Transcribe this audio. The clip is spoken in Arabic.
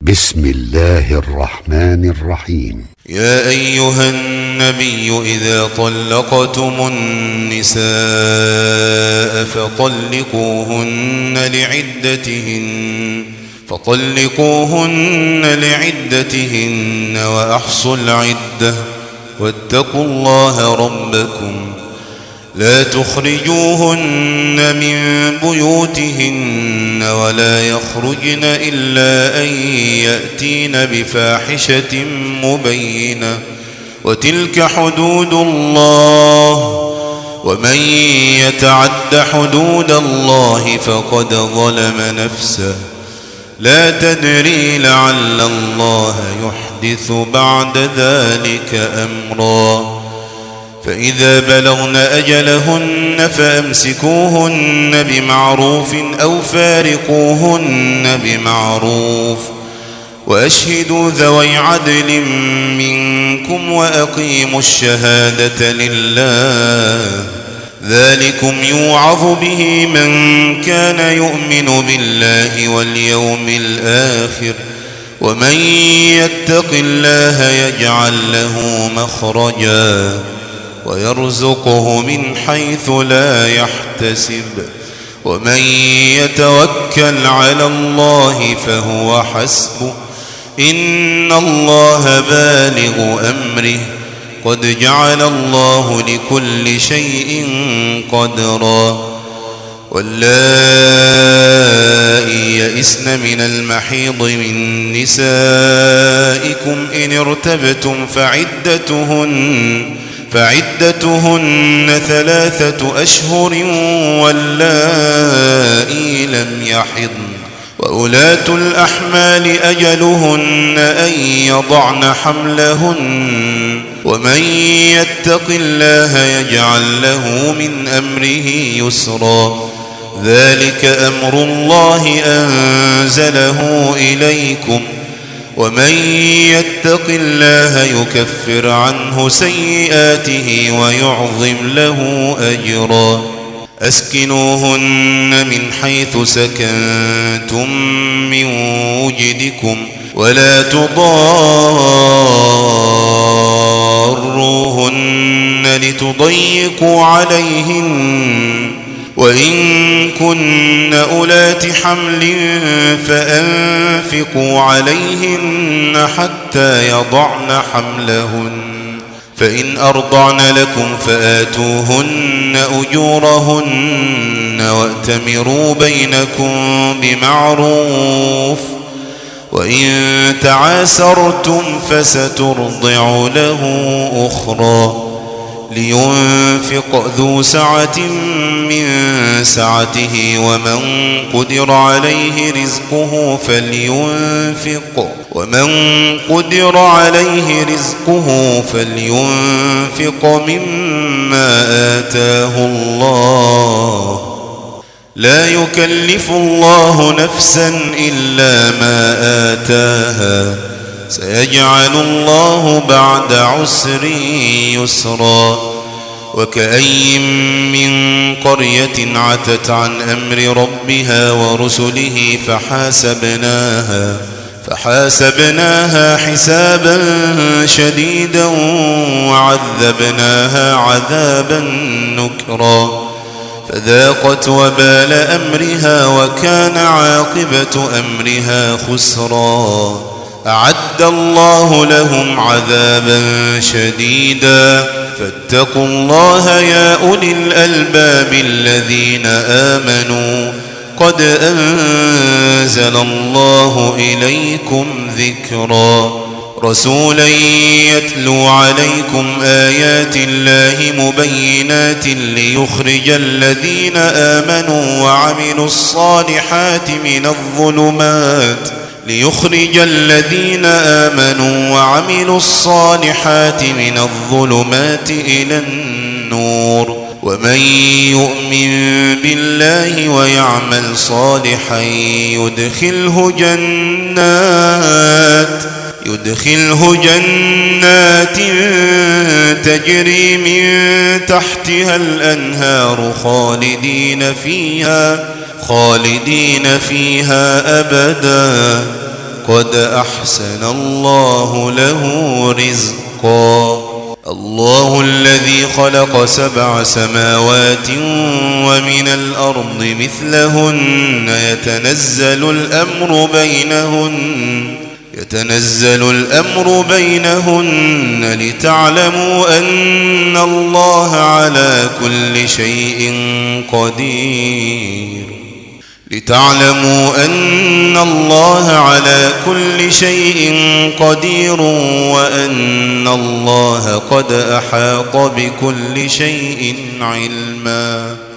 بسم الله الرحمن الرحيم. يا أيها النبي إذا طلقتم النساء فطلقوهن لعدتهن وأحصوا العدة واتقوا الله ربكم لا تخرجوهن من بيوتهن ولا يخرجن إلا أن يأتين بفاحشة مبينة وتلك حدود الله ومن يتعد حدود الله فقد ظلم نفسه لا تدري لعل الله يحدث بعد ذلك أمرا فإذا بلغن أجلهن فأمسكوهن بمعروف أو فارقوهن بمعروف وأشهدوا ذوي عدل منكم وأقيموا الشهادة لله ذلكم يوعظ به من كان يؤمن بالله واليوم الآخر ومن يتق الله يجعل له مخرجا ويرزقه من حيث لا يحتسب ومن يتوكل على الله فهو حسبه إن الله بالغ أمره قد جعل الله لكل شيء قدرا واللائي يئسن من المحيض من نسائكم إن ارتبتم فعدتهن 3 أشهر واللائي لم يحضن وأولاة الأحمال أجلهن أن يضعن حملهن ومن يتق الله يجعل له من أمره يسرا ذلك أمر الله أنزله إليكم ومن يتق الله يكفر عنه سيئاته ويعظم له أجرا أسكنوهن من حيث سكنتم من وجدكم ولا تضاروهن لتضيقوا عليهن وإن كن أولات حمل فأنفقوا عليهن حتى يضعن حملهن فإن أرضعن لكم فآتوهن أجورهن وأتمروا بينكم بمعروف وإن تعاسرتم فسترضع له أخرى لينفق ذو سعة من سعته ومن قدر عليه رزقه فلينفق مما آتاه الله لا يكلف الله نفسا إلا ما آتاها سيجعل الله بعد عسر يسرا وكأي من قرية عتت عن أمر ربها ورسله فحاسبناها حسابا شديدا وعذبناها عذابا نكرا فذاقت وبال أمرها وكان عاقبة أمرها خسرا أعد الله لهم عذابا شديدا فاتقوا الله يا أولي الألباب الذين آمنوا قد أنزل الله إليكم ذكرا رسولا يتلو عليكم آيات الله مبينات ليخرج الذين آمنوا وعملوا الصالحات من الظلمات إلى النور ومن يؤمن بالله ويعمل صالحا يدخله جنات تجري من تحتها الأنهار خالدين فيها أبدا قد أحسن الله له رزقا. الله الذي خلق 7 سماوات ومن الأرض مثلهن يتنزل الأمر بينهن لتعلموا أن الله على كل شيء قدير وأن الله قد أحاط بكل شيء علما.